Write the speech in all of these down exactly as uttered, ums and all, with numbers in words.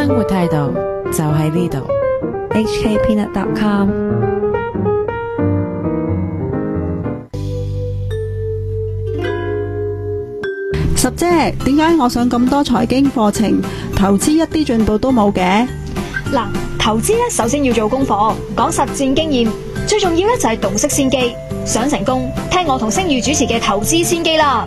生活態度就喺呢度。 H K peanut dot com。 十姐，點解我上咁多財經課程，投資一啲進步都冇嘅？ 嗱，投資咧首先要做功課，講實戰經驗，最重要咧就係洞悉先機。想成功，聽我同星宇主持嘅投資先機啦。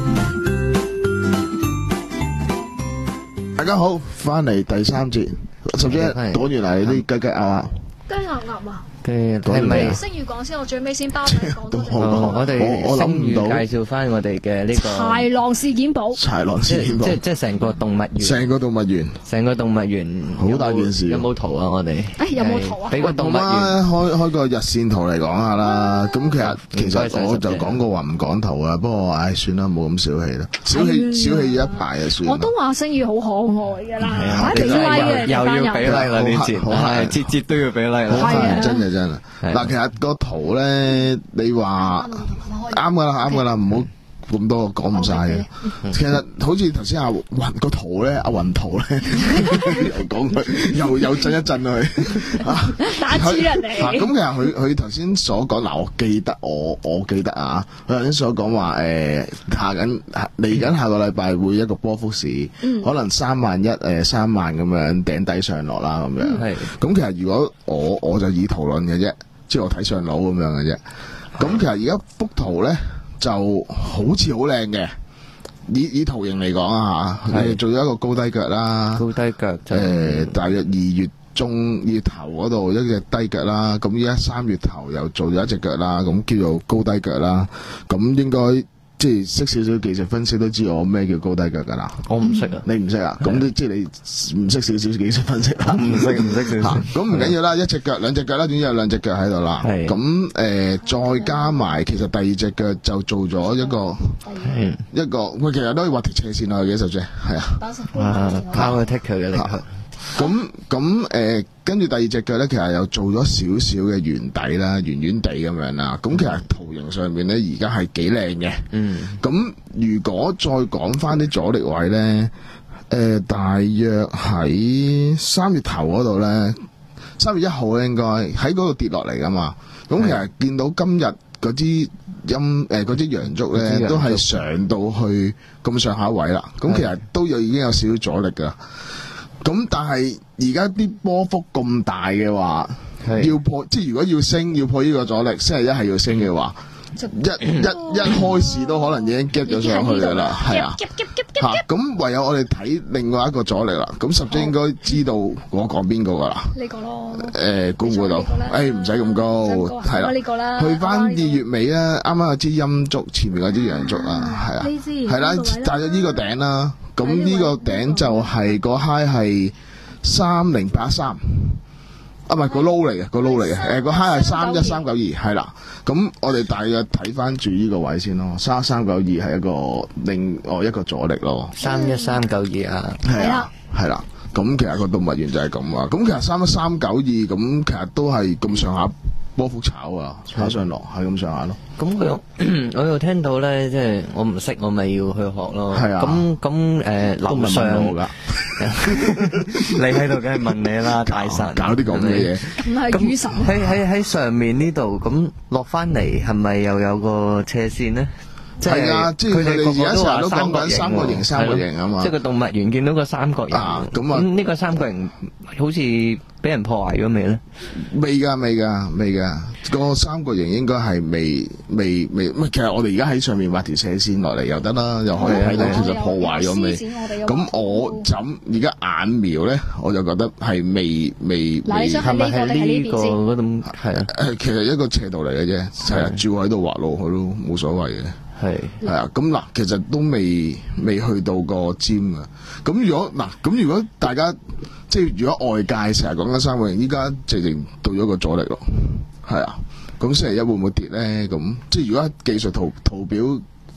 大家好，翻嚟第三節，十姐講完嚟啲雞雞鴨鴨， 雞鴨鴨啊！ 嘅係咪星宇講先，我最尾先包你講多啲。 哦，我哋我諗星宇唔到介紹翻我哋嘅呢個豺狼事件簿， 豺狼事件簿， 即即成個動物園， 成個動物園， 成個動物園好大件事。 有冇圖啊？我哋誒有冇圖啊？ 俾個動物園開開個日線圖嚟講下啦。咁其實其實我就講過話唔講圖啊，不過唉算啦，冇咁小氣啦，小氣小氣一排就算。 我都話星宇好可愛㗎啦，俾又 like 嘅又要俾 like 啦呢節， 好係節節都要俾 like 好啦。 係真嘅真啊！嗱，其實個圖咧，你話啱噶啦，啱噶啦，唔好咁多講唔晒嘅。其實好似頭先阿雲個圖咧，阿雲圖咧，又講佢，又又震一震佢， 打住人哋。 咁其實佢佢頭先所講嗱，我記得我我記得啊，佢頭先所講話誒，下緊嚟緊下個禮拜會一個波幅市，可能三萬一誒三萬咁樣頂底上落啦咁樣。 係咁其實如果我我就以圖論嘅啫。即係我睇上腦咁樣嘅啫，咁其實而家幅圖咧就好似好靚嘅，以以圖形嚟講啊嚇，佢做咗一個高低腳啦， 高低腳就誒大約二月中二月頭嗰度一隻低腳啦，咁依家三月頭又做咗一隻腳啦，咁叫做高低腳啦，咁應該。即係識少少技術分析都知我咩叫高低腳㗎啦。 我唔識啊， 你唔識啊？咁即係你唔識少少技術分析啦。 唔識唔識少少。 咁唔緊要啦，一隻腳兩隻腳啦，總之有兩隻腳喺度啦。 係咁誒，再加埋其實第二隻腳就做咗一個一個，喂，其實都可以畫條斜線落去嘅，實際係啊。 啊，power taker 嘅力量。 咁咁誒，跟住第二隻腳咧，其實又做咗少少嘅圓底啦，圓圓地咁樣啦。咁其實圖形上面咧，而家係幾靚嘅。 嗯。咁如果再講翻啲阻力位咧，誒、呃，大約喺三月頭嗰度咧，三月一號咧應該喺嗰度跌落嚟噶嘛。咁其實見到今日嗰支陰誒嗰支陽燭咧，都係上到去咁上下位啦。咁其實都有已經有少少阻力噶。咁但係而家啲波幅咁大嘅話，要破即係如果要升要破呢個阻力，星期一係要升嘅話，一一一開市都可能已經 get 咗上去㗎啦，係啊，嚇咁唯有我哋睇另外一個阻力啦。咁十姐應該知道我講邊個㗎啦？ 呢個咯， 誒估唔估到？誒唔使咁高，係啦， 呢個啦， 去翻二月尾咧，啱啱有支陰燭，前面嗰支陽燭啊，係啊，係啦，大約呢個頂啦。咁呢個頂就係個 high 係三零八三，啊唔係個 low 嚟嘅，個 low 嚟嘅，誒個 high 係三一三九二，係啦。咁我哋大約睇翻住呢個位先咯，三三九二係一個另外一個阻力咯。 三一三九二啊， 係啊，係啦。咁其實個動物園就係咁啊。咁其實三一三九二咁，其實都係咁上下波幅炒啊，炒上落係咁上下咯。 咁我又我又聽到咧，即係我唔識，我咪要去學咯。 係啊。 咁咁誒，樓上我㗎， 你喺度梗係問你啦，大神搞啲咁嘅嘢。 咁係雨神。 喺喺喺上面呢度，咁落翻嚟係咪又有個斜線咧？ 係啊，即係佢哋而家成日都講緊三角形、三角形啊嘛。 即係個動物園見到個三角形。 啊，咁啊， 呢個三角形好似俾人破壞咗未咧？ 未㗎，未㗎，未㗎。個三角形應該係未未未，唔係其實我哋而家喺上面畫條斜線落嚟又得啦，又可以睇到其實破壞咗未？咁我咁而家眼瞄咧，我就覺得係未未未係咪喺呢個嗰種係啊？ 誒，其實一個斜度嚟嘅啫，係啊，照喺度畫落去都冇所謂嘅。係係啊，咁嗱，其實都未未去到個尖啊。咁如果嗱，咁如果大家即係如果外界成日講緊三角形，依家直情到咗個阻力咯。係啊，咁星期一會唔會跌咧？咁即係如果技術圖圖表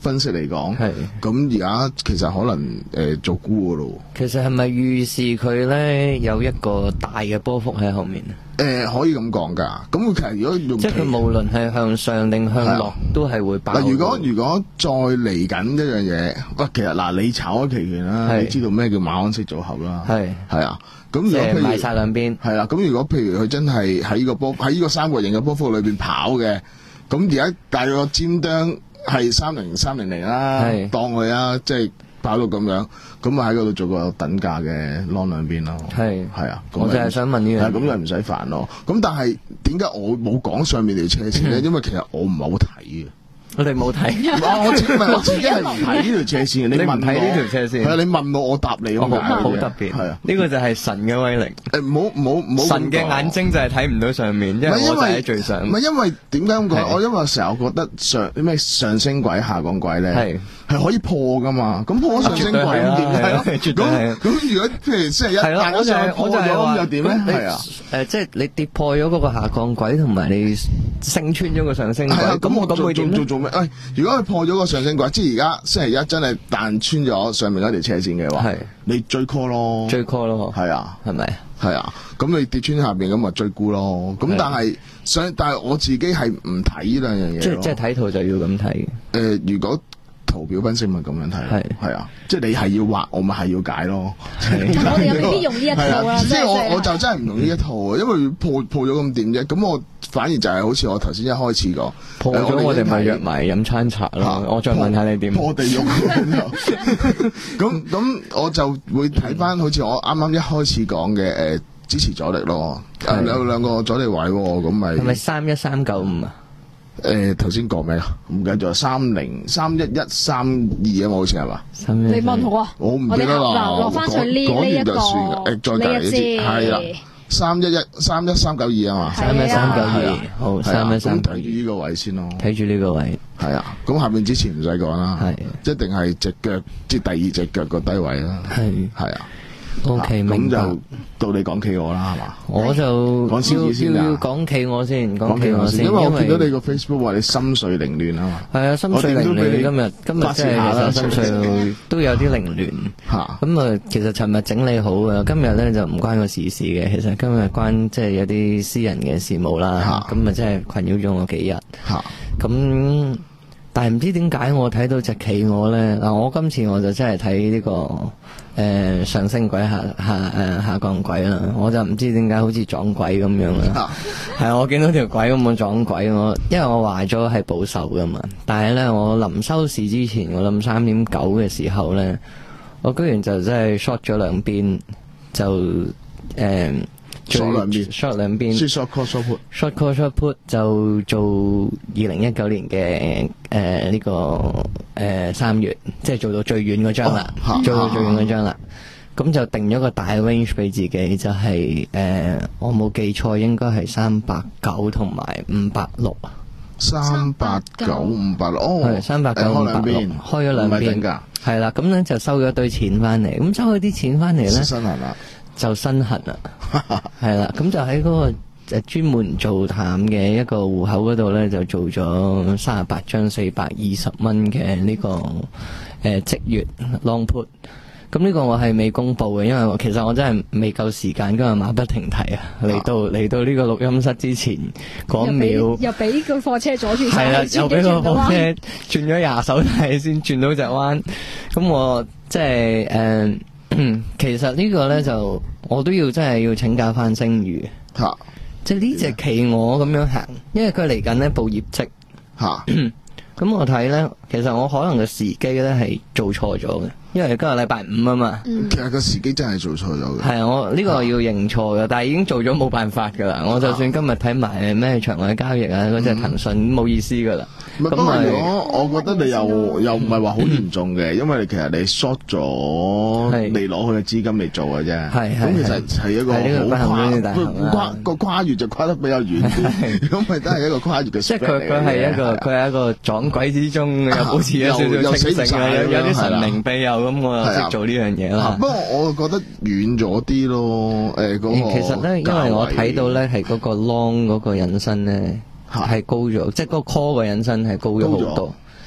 分析嚟講， 係咁而家其實可能誒、呃、做沽噶咯。 其實係咪預示佢咧有一個大嘅波幅喺後面啊？ 誒、呃，可以咁講噶。咁其實如果用即係佢無論係向上定向落，都係會爆。 嗱，如果如果再嚟緊一樣嘢，喂，其實嗱，你炒咗期權啦，你知道咩叫馬鞍式組合啦，係係啊。咁如果譬如賣晒兩邊， 係啦。咁如果譬如佢真係喺呢個波喺呢個三角形嘅波幅裏邊跑嘅，咁而家大約個尖端係三零三零零啦，當佢啊，即係跑到咁樣，咁啊喺嗰度做個等價嘅 long 兩邊咯。係係啊， 我就係想問呢樣， 咁就唔使煩咯。咁但係點解我冇講上面條車線咧？因為其實我唔係好睇嘅。 我哋冇睇， 我自己唔係我自己係唔睇呢條車線嘅。你問睇呢條車線，係啊，你問我，我答你咁解嘅。 好特別，係啊，呢個就係神嘅威力。 誒，唔好唔好唔好。 神嘅眼睛就係睇唔到上面，因為我就喺最上。 唔係因為點解咁講？我因為成日覺得上咩上升軌、下降軌咧，係係可以破噶嘛。咁破咗上升軌咁點咧？絕對係。咁如果譬如星期一大家上破咗咁又點咧？係啊。誒，即係你跌破咗嗰個下降軌，同埋你升穿咗個上升軌，咁我咁會點咧？誒、哎，如果佢破咗個上升軌，即係而家星期一真係彈穿咗上面嗰條車線嘅話，係你追 call 咯，追 call 咯，係啊，係咪？係啊，咁你跌穿下邊咁咪追沽咯。咁但係想，但係我自己係唔睇呢兩樣嘢。即係即係睇圖就要咁睇嘅。誒、呃，如果圖表分析咪咁樣睇，係係啊，即係你係要畫，我咪係要解咯。 我哋又未必用呢一套啦， 即係我我就真係唔用呢一套啊，因為破破咗咁點啫。咁我反而就係好似我頭先一開始講， 破咗我哋咪約埋飲餐茶咯。我再問下你點破地獄咁咁，我就會睇翻好似我啱啱一開始講嘅誒支持阻力咯。有兩個阻力位喎，咁咪係咪三一三九五啊？ 誒，頭先講咩啊？唔記得咗，三零三一一三二啊嘛，好似係嘛？ 你問我啊？ 我唔記得啦。 嗱，落翻上呢呢一個誒，再隔一節係啦，三一一三一三九二啊嘛， 三一三九二，好，三一三九二。 睇住呢個位先咯， 睇住呢個位。 係啊，咁下面之前唔使講啦，係一定係隻腳，即係第二隻腳個低位啦。係係啊。 O K， 咁就到你講企鵝啦，係嘛？ 我就講先先要要講企鵝先，講企鵝先， 因為我見到你個 Facebook 話你心水凌亂啊嘛。係啊，心水凌亂。今日今日即係心水都有啲凌亂。吓，咁啊，其實尋日整理好嘅，今日咧就唔關個時事嘅。其實今日關即係有啲私人嘅事務啦。咁啊，即係困擾咗我幾日。吓，咁但係唔知點解我睇到隻企鵝咧嗱，我今次我就真係睇呢個。誒、呃，上升軌下下誒、呃、下降軌啦，我就唔知點解好似撞鬼咁樣啦。係啊，我見到條軌咁樣撞鬼，我因為我話咗係保守噶嘛，但係咧我臨收市之前，我諗三點九嘅時候咧，我居然就真係 short 咗兩邊，就誒 short 兩邊 short 兩邊 short call short put short call short put 就做二零一九年嘅誒呢個誒三、呃、月，即係做到最遠嗰張啦，哦、做到最遠嗰張啦。咁就定咗個大 range 俾自己，就係、是、誒、呃、我冇記錯，應該係三百九同埋五百六啊。 三百九五百六哦， 係三百九五百六，開咗兩邊㗎，係啦。咁咧就收咗一堆錢翻嚟，咁收咗啲錢翻嚟咧， 身痕啦， 就身痕啦，係啦。咁就喺嗰個誒專門做淡嘅一個戶口嗰度咧，就做咗三十八張四百二十蚊嘅呢個誒即月 long put。咁呢個我係未公布嘅，因為我其實我真係未夠時間，今日馬不停蹄啊！嚟到嚟到呢個錄音室之前嗰秒， 又俾個貨車阻住晒， 係啦，又俾個貨車轉咗廿手軚先轉到隻彎。咁我即係誒，其實呢個咧就我都要真係要請教翻星宇吓，啊、即係呢隻企鵝咁樣行，因為佢嚟緊呢報業績吓。啊咁我睇咧，其實我可能嘅時機咧係做錯咗嘅，因為今日禮拜五啊嘛。 嗯、其實個時機真係做錯咗嘅。 係啊，我呢、這個要認錯嘅，但係已經做咗冇辦法噶啦。我就算今日睇埋咩場外交易啊，嗰隻騰訊冇意思噶啦。 咁啊，如果我覺得你又又唔係話好嚴重嘅，因為其實你 short 咗，你攞佢嘅資金嚟做嘅啫。係咁其實係一個好跨跨個跨越就跨得比較遠啲，咁咪都係一個跨越嘅。即係佢佢係一個佢係一個撞鬼之中又保持咗少少清醒啊，有有啲神靈庇佑咁，我又識做呢樣嘢啦。不過我覺得遠咗啲咯，誒嗰個。 其實咧，因為我睇到咧係嗰個 long 嗰個引申咧。係高咗，即係嗰個 call 嘅引申係高咗好多。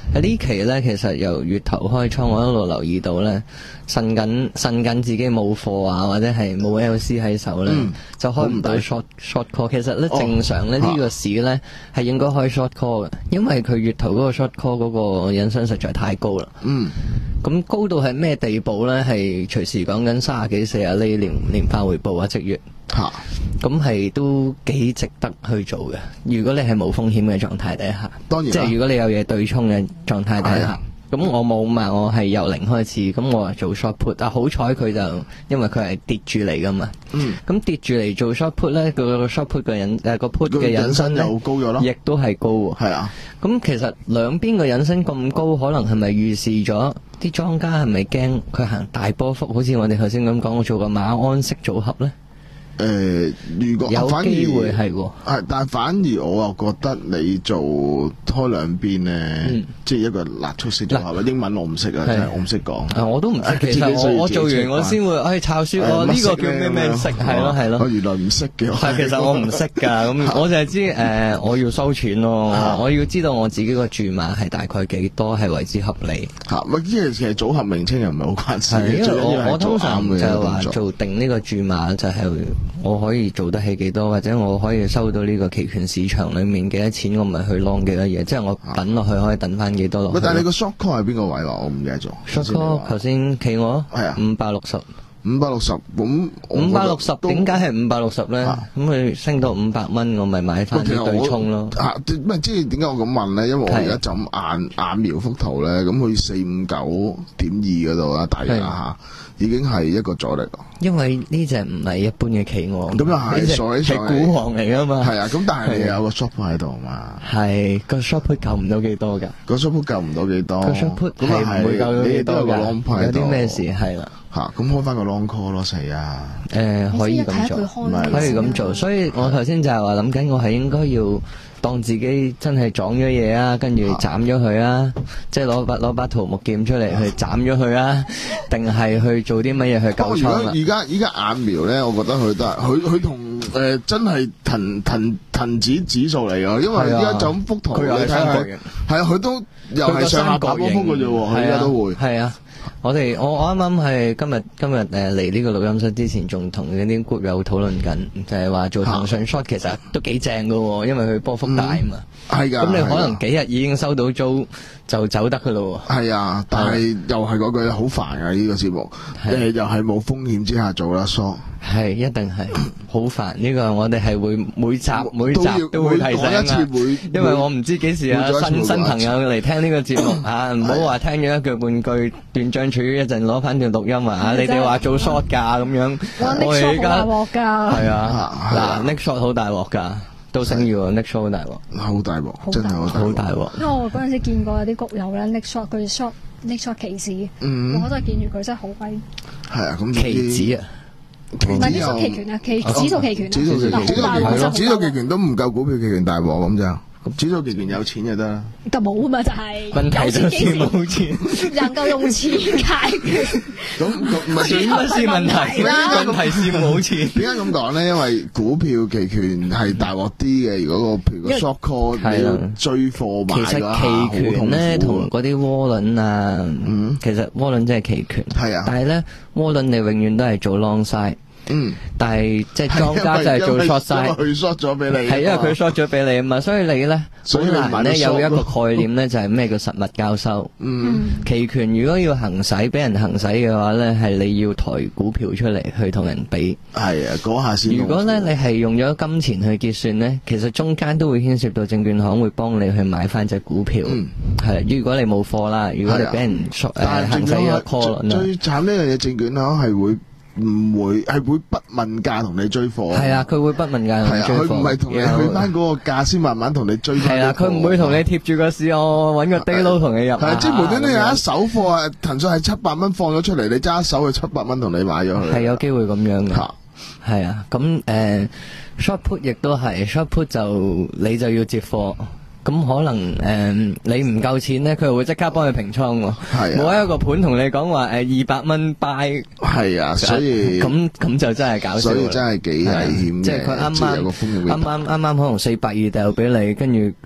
喺呢期咧，其實由月頭開倉，我一路留意到咧，呻緊呻緊自己冇貨啊，或者係冇 L C 喺手咧，嗯、就開唔到 short short call。其實咧、哦、正常咧呢、呢個市咧係應該開 short call 嘅，因為佢月頭嗰個 short call 嗰個引伸實在太高啦。嗯，咁高到係咩地步咧？係隨時講緊三十幾四十厘年年化回報啊，即月。吓，咁係都幾值得去做嘅。如果你係冇風險嘅狀態底下， 當然， 即係如果你有嘢對沖嘅狀態底下，咁我冇嘛，我係由零開始，咁我做 short put，啊好彩佢就因為佢係跌住嚟噶嘛，嗯，咁跌住嚟做 short put 咧，個 short put 嘅引誒個 put 嘅引伸又高咗咯， 亦都係高喎，係啊，咁其實兩邊嘅引伸咁高，可能係咪預示咗啲莊家係咪驚佢行大波幅？好似我哋頭先咁講，我做個馬鞍式組合咧。 誒、呃，如果有機會係喎， 係，但反而我又覺得你做開兩邊咧，嗯、即係一個辣出式組合。英文我唔識啊，真係我唔識講。啊，我都唔識。其實我我做完我先會，誒抄書，我呢個叫咩咩式，係咯係咯。我原來唔識嘅。係，其實我唔識㗎，咁我就係知誒、呃，我要收錢咯，我要知道我自己個注碼係大概幾多係為之合理。嚇，咪即係其實組合名稱又唔係好關事。因為我我通常就係話做定呢個注碼就係、是。我可以做得起幾多，或者我可以收到呢個期權市場裏面幾多錢，我咪去 long 幾多嘢，即係我等落去可以等翻幾多落去。但係你個 short call 係邊個位話？我唔記得咗。short call 頭先企我係啊，五百六十，五百六十咁，五百六十點解係五百六十咧？咁佢升到五百蚊，我咪買翻啲對沖咯。嚇，咩即係點解我咁問咧？因為我而家就咁眼眼瞄幅圖咧，咁佢四五九點二嗰度啦，大約嚇。已經係一個阻力咯，因為呢隻唔係一般嘅企鵝，咁又係，所以係股王嚟噶嘛。係啊，咁但係你有個 short put 喺度嘛。係個 short put 救唔到幾多噶？個 short put 救唔到幾多？個 short put 係唔會救到幾多噶？有啲咩事係啦？吓，咁開翻個 long call 咯，死啊！誒，可以咁做，可以咁做。所以我頭先就係話諗緊，我係應該要當自己真係撞咗嘢啊，跟住斬咗佢啊，即係攞把攞把桃木劍出嚟去斬咗佢啊，定係去做啲乜嘢去救倉啊？而家而家眼苗咧，我覺得佢都係佢佢同誒真係騰騰騰指指數嚟㗎，因為而家就咁幅圖你睇下，係啊，佢都又係上下打波幅嘅啫喎，佢而家都會係啊。我哋我我啱啱係今日今日誒嚟呢個錄音室之前，仲同嗰啲 group 友討論緊，就係、是、話做騰訊 short 其實都幾正噶，因為佢波幅大啊嘛。係噶、嗯，咁你可能幾日已經收到租就走得噶咯。係啊，但係又係嗰句好煩啊！呢、這個節目誒、呃、又係冇風險之下做啦 short。係一定係好煩，呢個我哋係會每集每集都會提醒啊，因為我唔知幾時啊新新朋友嚟聽呢個節目啊，唔好話聽咗一句半句斷章取義一陣攞翻條錄音啊，你哋話做 short 噶咁樣，我哋而家係啊，嗱 Nick short 好大鑊噶，都升要 Nick short 好大鑊，好大鑊，真係好大鑊。因為我嗰陣時見過有啲谷友咧 Nick short 佢 short Nick short 期指，我真係見住佢真係好威。係啊，咁期指啊。唔係呢個期權啊，期指數期權啊，指數期權，指數期權都唔夠股票期權大鑊咁就，指數期權有錢就得啦。就冇啊嘛，就係問題就係冇錢，能夠用錢解決。咁唔係錢不是問題啦，問題是冇錢。點解咁講咧？因為股票期權係大鑊啲嘅，如果個譬如個 short call 你要追貨買嘅話，其實期權咧同嗰啲窩輪啊，嗯，其實窩輪即係期權，係啊，但係咧窩輪你永遠都係做 long side。嗯，但係即係莊家就係做 short side，佢 short 咗俾你，係因為佢 short 咗俾你啊嘛，所以你咧好難咧有一個概念咧就係咩叫實物交收。嗯，期權如果要行使俾人行使嘅話咧，係你要抬股票出嚟去同人比。係啊，嗰下先。如果咧你係用咗金錢去結算咧，其實中間都會牽涉到證券行會幫你去買翻隻股票。嗯，係如果你冇貨啦，如果你俾人誒行使咗 call 啦。最慘呢樣嘢，證券行係會。唔會係會不問價同你追貨。係啊，佢會不問價同你追貨。佢唔係同你去翻嗰個價先慢慢同你追。係啊，佢唔會同你貼住個市，我揾個 day low 同你入。係即係無端端有一手貨啊，騰訊係七百蚊放咗出嚟，你揸一手去七百蚊同你買咗佢。係有機會咁樣嘅。係啊，咁誒 short put 亦都係 short put 就你就要接貨。咁可能誒、呃、你唔夠錢咧，佢會即刻幫你平倉喎。係冇、啊、一個盤同你講話誒二百蚊 buy。係啊，所以咁咁就真係搞笑。所以真係幾危險嘅。即係佢啱啱啱啱啱啱可能四百二掉俾你，跟住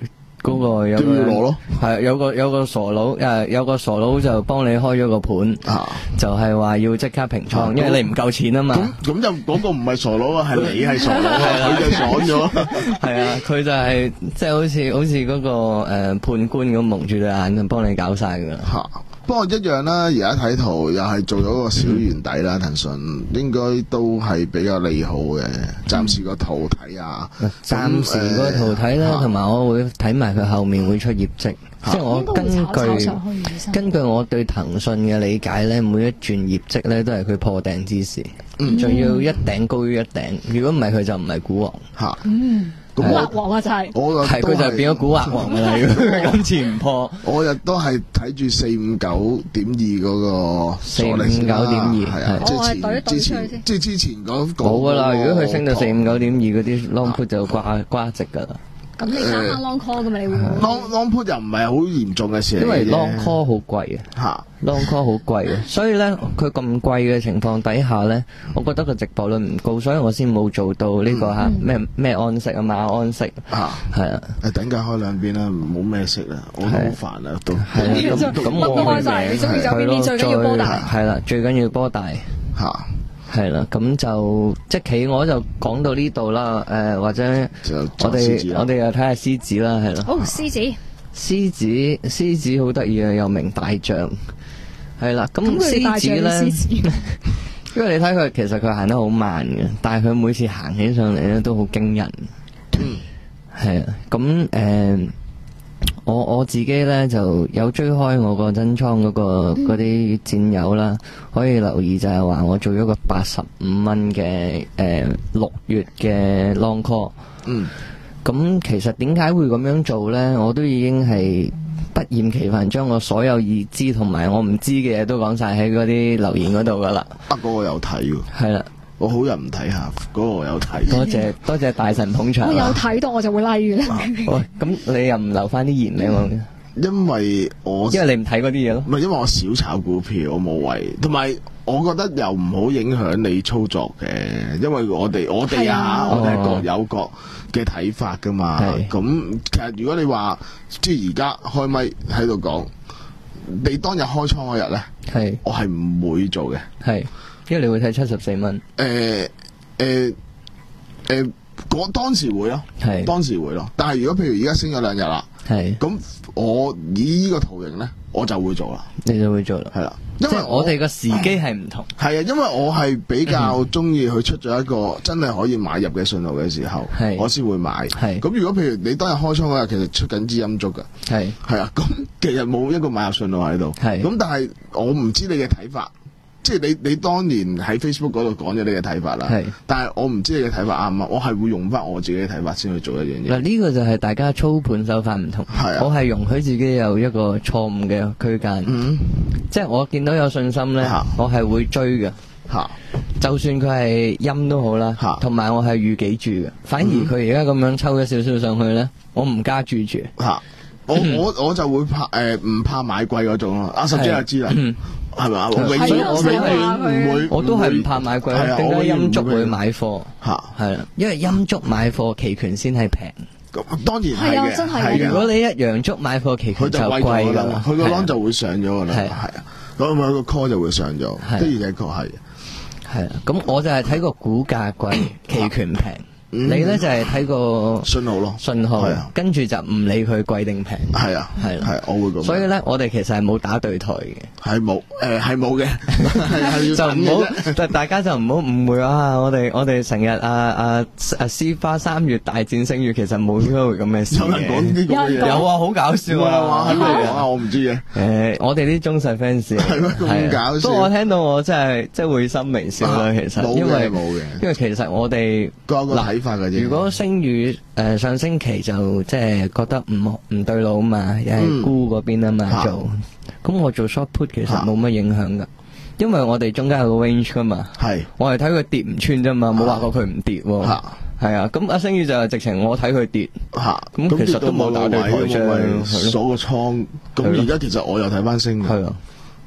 嗰個有個都要攞咯， 係有個有個傻佬誒，有個傻佬就幫你開咗個盤， 啊、 就係話要即刻平倉，啊、因為你唔夠錢啊嘛。 咁咁就嗰個唔係傻佬啊，係你係傻佬啊，佢就爽咗。 係啊，佢就係即係好似好似嗰、那個誒、呃、判官咁蒙住對眼咁幫你搞晒噶啦。 吓，不過一樣啦，而家睇圖又係做咗個小圓底啦，騰訊、嗯、應該都係比較利好嘅。暫時個圖睇下， 暫、嗯、時個圖睇啦，同埋、呃、我會睇埋佢後面會出業績。即係我根據根據我對騰訊嘅理解咧，每一轉業績咧都係佢破頂之時，仲、嗯、要一頂高於一頂。如果唔係佢就唔係股王吓。嗯， 股惑王啊就係， 係佢就變咗股惑王噶啦。如果佢今次唔破， 我亦都係睇住四五九點二嗰個四五九點二， 係啊，即係之前即係之前嗰個冇噶啦。如果佢升到四五九點二嗰啲 long put 就瓜瓜直噶啦。 咁你啱啱 long call 噶嘛？你會 long long put 又唔係好嚴重嘅事， 因為 long call 好貴啊，吓 long call 好貴啊，所以咧佢咁貴嘅情況底下咧，我覺得個值博率唔高，所以我先冇做到呢個吓咩咩安息啊馬安息啊，係啊，誒等價開兩邊啦，冇咩息啦，我都好煩啊都，係咁咁我都開晒，你中意就邊邊，最緊要波大， 係啦，最緊要波大吓。 係啦，咁就即係企鵝就講到呢度啦，誒、呃、或者我哋我哋又睇下獅子啦，係咯。 好，獅子， 獅子，獅子好得意啊，又名大象，係啦。咁獅子咧，因為你睇佢其實佢行得好慢嘅，但係佢每次行起上嚟咧都好驚人。嗯，係啊，咁誒。呃我我自己咧就有追開我個真倉嗰個嗰啲戰友啦，可以留意就係話我做咗個八十五蚊嘅誒六月嘅 long call。嗯，咁其實點解會咁樣做咧？我都已經係不厭其煩將我所有已知同埋我唔知嘅嘢都講晒喺嗰啲留言嗰度噶啦。啊， 嗰個有睇喎。係啦。我好人唔睇下，嗰、那個我有睇。多謝多謝大神捧場。 我有睇到我就會 like 啦。 喂，咁你又唔留翻啲言俾我？ 因為我因為你唔睇嗰啲嘢咯。 唔係，因為我少炒股票，我冇謂。同埋我覺得又唔好影響你操作嘅，因為我哋我哋啊，啊我哋各有各嘅睇法噶嘛。咁其實如果你話即係而家開咪喺度講，你當日開倉嗰日咧，係我係唔會做嘅。係。 因為你會睇七十四蚊， 誒誒誒，我當時會咯，係當時會咯。但係如果譬如而家升咗兩日啦，係咁我以呢個圖形咧，我就會做啦， 你就會做啦， 係啦。 因為我哋個時機係唔同， 係啊，因為我係比較中意佢出咗一個真係可以買入嘅信號嘅時候，係我先會買。係咁，如果譬如你當日開倉嗰日，其實出緊支陰燭噶，係係啊，咁其實冇一個買入信號喺度，係咁，但係我唔知你嘅睇法。即係你你當年喺 Facebook 嗰度講咗你嘅睇法啦，係，但係我唔知你嘅睇法啱唔啱，我係會用翻我自己嘅睇法先去做一樣嘢。嗱，呢個就係大家操盤手法唔同，係啊，我係容許自己有一個錯誤嘅區間，嗯，即係我見到有信心咧，我係會追嘅，吓，就算佢係陰都好啦，吓，同埋我係預幾注嘅，反而佢而家咁樣抽咗少少上去咧，我唔加注住，吓，我我我就會怕誒唔怕買貴嗰種咯，阿十姐就知啦。係咪啊？我永遠我永遠唔會，我都係唔怕買貴，點解陰燭會買貨？吓，係啦，因為陰燭買貨期權先係平。 咁當然係嘅，真係。 如果你一陽燭買貨期權就貴噶啦， 佢個 long 就會上咗噶啦，係啊，咁佢個 call 就會上咗，的而且確係。係啊，咁我就係睇個股價貴，期權平。你咧就係睇個信號咯， 信號，跟住就唔理佢貴定平。係啊，係係，我會咁。所以咧，我哋其實係冇打對台嘅， 係冇，誒係冇嘅，係就唔好，就大家就唔好誤會啊！我哋我哋成日啊啊啊絲花三月大戰星月，其實冇呢回咁嘅事。 有人講呢個嘢， 有啊，好搞笑啊！ 係咪啊？我唔知嘅。 誒，我哋啲忠實 fans 係咩咁搞笑？不過我聽到我真係即係會心微笑啦。其實因為冇嘅，因為其實我哋嗱。如果星宇誒上星期就即係覺得唔唔對路啊嘛，又係沽嗰邊啊嘛做，咁我做 short put 其實冇乜影響噶，因為我哋中間有個 range 噶嘛，係我係睇佢跌唔穿啫嘛，冇話過佢唔跌，係啊，咁阿星宇就直情我睇佢跌，咁其實都冇打對台啫， 鎖個倉，咁而家其實我又睇翻升，係啊。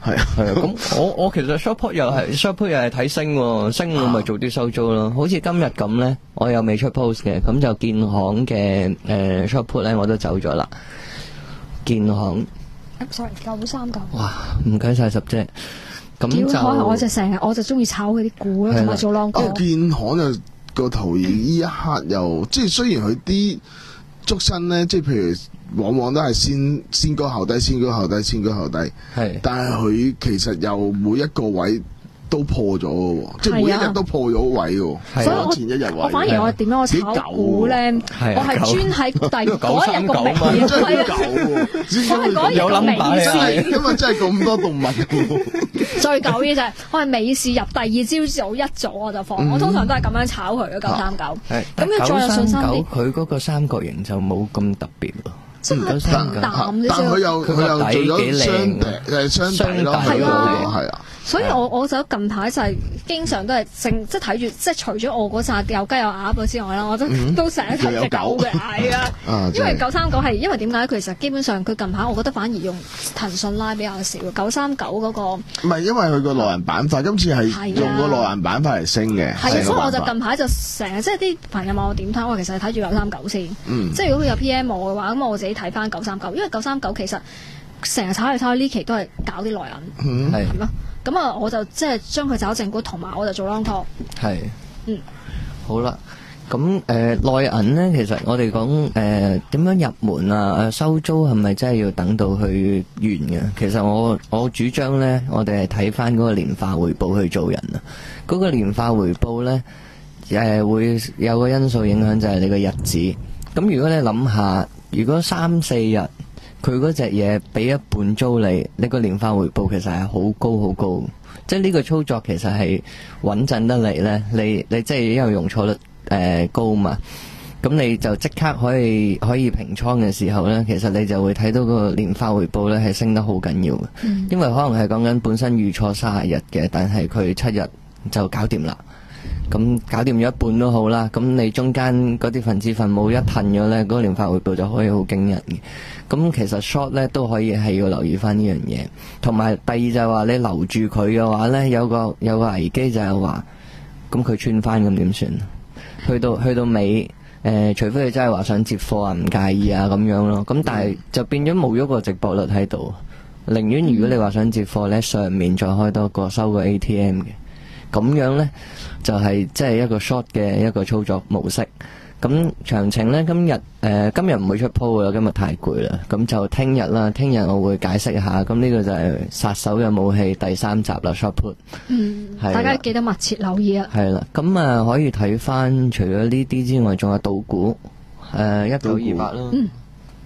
係啊係啊，咁我我其實 short put 又係 short put 又係睇升喎，升我咪做啲收租咯。好似今日咁咧，我又未出 post 嘅，咁就建行嘅誒 short put 咧我都走咗啦。建行 sorry 九三九。 哇，唔該晒十姐。咁就可能我就成日我就中意炒佢啲股咯，同埋做 long call。 建行就個圖形呢一刻又即係雖然佢啲捉身咧，即係譬如往往都係先先高後低，先高後低，先高後低。係，但係佢其實又每一個位都破咗嘅喎，即係每一日都破咗位嘅。所以我前一日位， 我反而我點樣我炒股咧？我係專喺第嗰日個尾， 真係九喎， 嗰日有諗法係因為真係咁多動物。 最狗嘅就係我係美市入第二朝早一早我就放，我通常都係咁樣炒佢嘅九三九。咁樣再有信心啲。 佢嗰個三角形就冇咁特別咯。 真係淡淡啲， 但佢又佢又做咗雙底誒雙底咯，係啊係啊。 所以我我就近排就係經常都係正即係睇住，即係除咗我嗰扎有雞有鴨之外啦，我都都成日睇隻狗嘅，係啊。因為九三九係因為點解？佢其實基本上佢近排我覺得反而用騰訊拉比較少，九三九嗰個唔係因為佢個內銀板塊今次係用個內銀板塊嚟升嘅， 係啊，所以我就近排就成日即係啲朋友問我點睇，我其實係睇住九三九先，即係如果佢有 P M 我嘅話，咁我自己睇翻九三九，因為九三九其實成日炒嚟炒去呢期都係搞啲內銀，係咯。咁啊，我就即係將佢找正股，同埋我就做 long call。係，嗯， 好啦，咁誒、呃、內銀咧，其實我哋講誒點樣入門啊？誒收租係咪真係要等到去完嘅？其實我我主張咧，我哋係睇翻嗰個年化回報去做人啊。嗰、嗰個年化回報咧，誒、呃、會有個因素影響就係你個日子。咁如果你諗下，如果三四日。佢嗰隻嘢俾一半租你，你個年化回報其實係好高好高，即係呢個操作其實係穩陣得嚟呢。你你即係因為容錯率誒、呃、高嘛，咁你就即刻可以可以平倉嘅時候呢，其實你就會睇到個年化回報呢係升得好緊要嘅，嗯、因為可能係講緊本身預錯三十日嘅，但係佢七日就搞掂啦。咁搞掂咗一半都好啦，咁你中間嗰啲分子分母一褪咗呢，嗰、嗰個年化回報就可以好驚人嘅。咁其實 short 呢都可以係要留意翻呢樣嘢，同埋第二就係話你留住佢嘅話呢，有個有個危機就係話，咁佢穿翻咁點算？去到去到尾，誒、呃，除非你真係話想接貨啊，唔介意啊咁樣咯。咁但係就變咗冇咗個值博率喺度，寧願如果你話想接貨呢，上面再開多個收個 A T M 嘅。咁樣呢，就係即係一個 short 嘅一個操作模式。咁詳情呢，今日誒、呃、今日唔會出 po 啦，今日太攰啦。咁就聽日啦，聽日我會解釋一下。咁呢個就係殺手嘅武器第三集啦 short put。 嗯，大家記得密切留意啊。 係啦，咁啊可以睇翻除咗呢啲之外，仲有賭股誒一九二八咯。嗯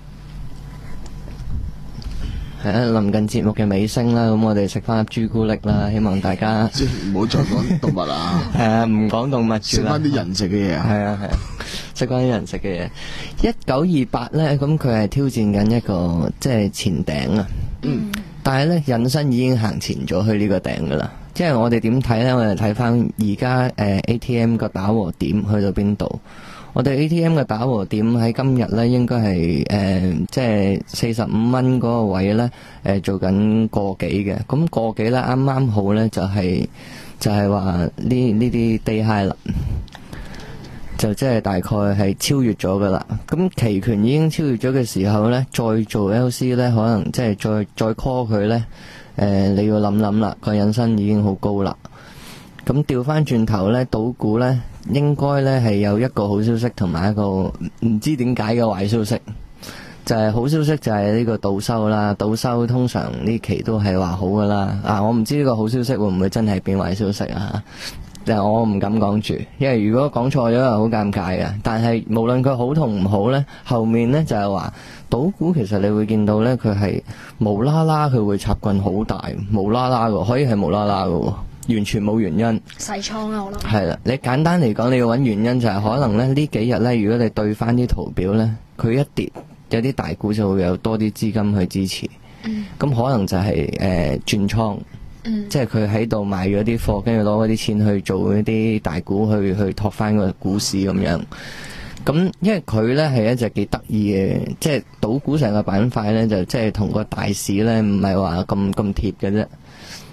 係啊，臨近節目嘅尾聲啦，咁我哋食翻粒朱古力啦，希望大家即係唔好再講動物啦。 係啊，唔講動物住啦， 食翻啲人食嘅嘢啊。 係啊係啊，食翻啲人食嘅嘢。一九二八咧，咁佢係挑戰緊一個即係前頂啊。嗯。但係咧，引申已經行前咗去呢個頂噶啦。即係我哋點睇咧？我哋睇翻而家誒 A T M 個打和點去到邊度？我哋 A T M 嘅打和點喺今日咧，應該係誒，即係四十五蚊嗰個位咧，誒、呃、做緊個幾嘅。咁個幾咧，啱啱好咧，就係、是、就係話呢呢啲 day high 啦，就即係大概係超越咗噶啦。咁期權已經超越咗嘅時候咧，再做 L C 咧，可能即係再再 call 佢咧，誒、呃、你要諗諗啦，個引伸已經好高啦。咁調翻轉頭咧，賭股咧應該咧係有一個好消息同埋一個唔知點解嘅壞消息。就係、是、好消息就係呢個賭收啦，賭收通常呢期都係話好噶啦。啊，我唔知呢個好消息會唔會真係變壞消息啊？但係我唔敢講住，因為如果講錯咗係好尷尬嘅。但係無論佢好同唔好咧，後面咧就係話賭股其實你會見到咧，佢係無啦啦佢會插棍好大，無啦啦嘅，可以係無啦啦嘅。完全冇原因， 細倉啦，我諗係啦。你簡單嚟講，你要揾原因就係可能咧呢幾日咧，如果你對翻啲圖表咧，佢一跌，有啲大股就會有多啲資金去支持。咁、嗯、可能就係、是、誒、呃、轉倉，嗯、即係佢喺度買咗啲貨，跟住攞嗰啲錢去做一啲大股去去托翻個股市咁樣。咁因為佢咧係一隻幾得意嘅，即係賭股成個板塊咧就即係同個大市咧唔係話咁咁貼嘅啫。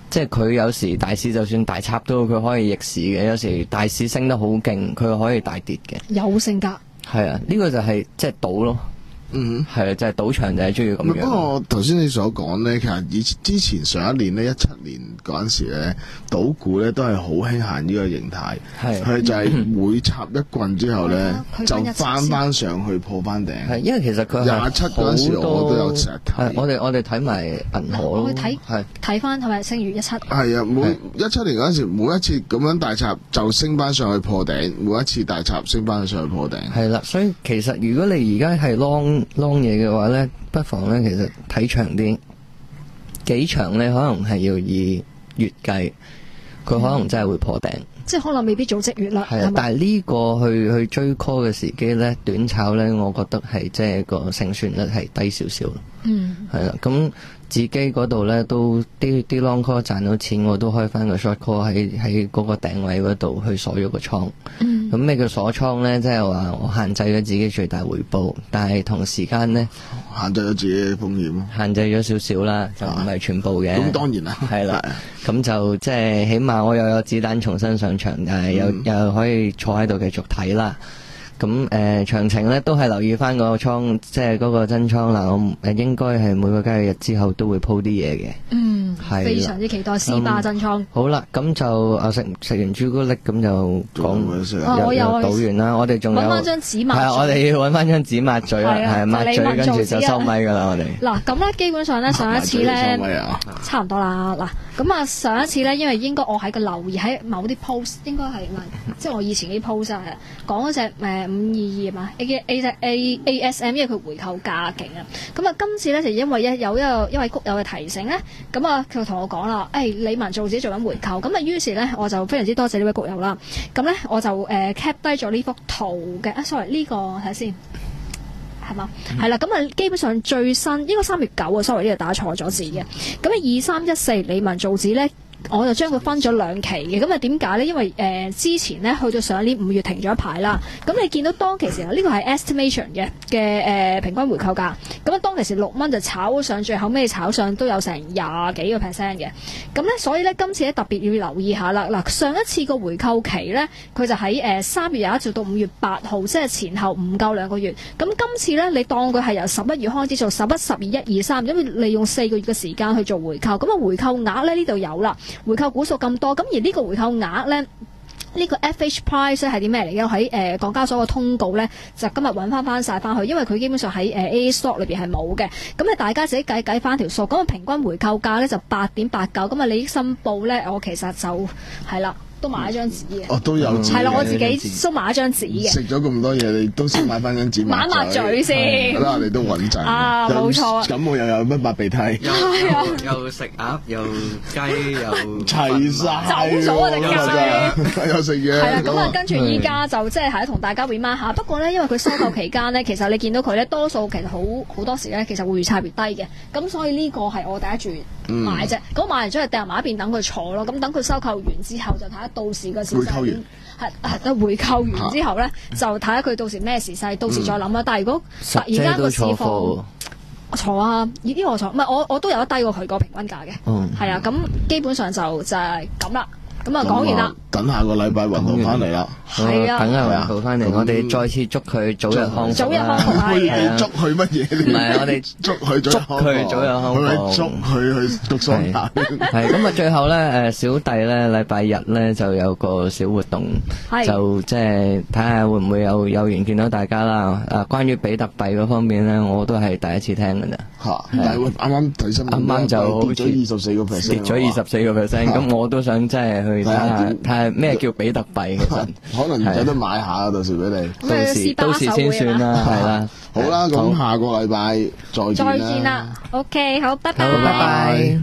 即係佢有時大市就算大插都佢可以逆市嘅，有時大市升得好勁，佢可以大跌嘅。 有性格。 係啊，呢、這個就係即係賭咯。嗯，係啊，就係、是、賭場就係中意咁樣。 不過頭先你所講咧，其實以之前上一年咧，一七年嗰陣時咧，賭股咧都係好興行呢個形態，係佢就係每插一棍之後咧，就翻翻上去破翻頂。係因為其實佢廿七嗰陣時我都有成日睇。我哋我哋睇埋銀河咯， 睇係睇翻係咪星月一七？ 係啊，每一七年嗰陣時，每一次咁樣大插就升翻上去破頂，每一次大插升翻上去破頂。係啦，所以其實如果你而家係 long long 嘢嘅話咧，不妨咧其實睇長啲，幾長咧可能係要以月計，佢可能真係會破頂，嗯、即係可能未必做即月啦。係啊，但係呢個去去追 call 嘅時機咧，短炒咧，我覺得係即係個勝算率係低少少咯。嗯，係啦，咁自己嗰度咧都啲啲 long call 賺到錢，我都開翻個 short call 喺喺嗰個頂位嗰度去鎖咗個倉。嗯，咁咩叫鎖倉咧？即係話我限制咗自己最大回報，但係同時間咧限制咗自己嘅風險， 限制咗少少啦，就唔係全部嘅。咁、 啊、當然啦， 係啦，咁就即係起碼我又有子彈重新上場，但係又、嗯、又可以坐喺度繼續睇啦。咁誒詳情咧都係留意翻個倉，即係嗰個真倉啦。我誒應該係每個交易日之後都會鋪啲嘢嘅。嗯，係非常之期待斯巴真倉。嗯、好啦，咁就啊食食完朱古力咁就講又又賭完啦。我哋仲有揾翻張紙抹嘴。係啊，我哋要揾翻張紙抹嘴啦，係抹嘴跟住就收咪噶啦。我哋嗱咁咧，基本上咧上一次咧差唔多啦。嗱咁啊上一次咧，因為應該我喺個留意喺某啲 post， 應該係即係我以前啲 post 啊，講嗰隻誒。五二二嘛 A A A A S M， 因為佢回購價勁啊，咁啊今次咧就因為一有一個一位谷友嘅提醒咧，咁啊佢就同我講啦，誒、哎、李文做自己做緊回購，咁啊於是咧我就非常之多謝呢位谷友啦，咁咧我就誒 cap 低咗呢幅圖嘅，啊 sorry 呢個睇下先，係嘛，係啦，咁啊基本上最新應該三月九啊 sorry 呢度打錯咗字嘅，咁啊二三一四李文造紙咧。我就將佢分咗兩期嘅，咁啊點解呢？因為誒、呃、之前呢，去到上年五月停咗一排啦，咁你見到當其時呢、呢個係 estimation 嘅嘅誒平均回購價，咁啊當其時六蚊就炒上，最後尾炒上都有成廿幾個 percent 嘅，咁呢，所以呢，今次咧特別要留意下啦。嗱上一次個回購期呢，佢就喺誒三月廿一做到五月八號，即係前後唔夠兩個月。咁今次呢，你當佢係由十一月開始做十一、十二、一二、三，因為利用四個月嘅時間去做回購，咁啊回購額咧呢度有啦。回購股數咁多，咁而呢個回購額咧，呢、呢個 F H price 係啲咩嚟嘅？喺誒港交所嘅通告咧，就今日揾翻翻晒翻去，因為佢基本上喺誒 A A stock 裏邊係冇嘅。咁啊，大家自己計計翻條數，咁啊平均回購價咧就八點八九，咁啊利益申報咧，我其實就係啦。都買一張紙嘅， 哦都有， 係啦，我自己都買一張紙嘅。 食咗咁多嘢，你都先買翻張紙抹抹嘴先。 好啦，你都穩陣。 啊，冇錯。 咁我又有乜抹鼻涕？ 又又食鴨，又雞，又齊晒。 走咗啊！隻雞又食嘢。 係啦，咁啊，跟住依家就即係喺同大家 remind 下。不過咧，因為佢收購期間咧，其實你見到佢咧，多數其實好好多時咧，其實會越差越低嘅。咁所以呢個係我第一注買啫。咁買完之後掟埋一邊等佢坐咯。咁等佢收購完之後就睇下。到時個時勢，回購完係係回購完之後咧，就睇下佢到時咩時勢，到時再諗啦。但係如果突然間個市況，我坐啊，呢啲我坐，唔係我我都有得低過佢個平均價嘅，係啊，咁基本上就就係咁啦。咁啊，講完啦。等下個禮拜雲浩翻嚟啦。 係啊，等下雲浩翻嚟，我哋再次祝佢早日康復。 早日康復係祝佢乜嘢？ 唔係，我哋祝佢祝佢早日康復。 祝佢去讀雙打。 係咁啊！最後咧，誒小弟咧禮拜日咧就有個小活動，就即係睇下會唔會有有緣見到大家啦。誒，關於比特幣嗰方面咧，我都係第一次聽㗎咋。嚇！ 但係啱啱睇新聞， 啱啱就跌咗二十四個 percent， 跌咗二十四個 percent。咁我都想即係去。睇下睇下咩叫比特幣，其實可能有得買下，到時俾你， 到時到時先算啦，係啦。 好啦，咁下個禮拜再見啦。 再見啦 ，OK，好，拜拜。 好，拜拜。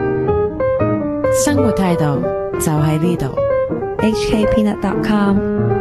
生活態度就喺呢度。 H K Peanut dot com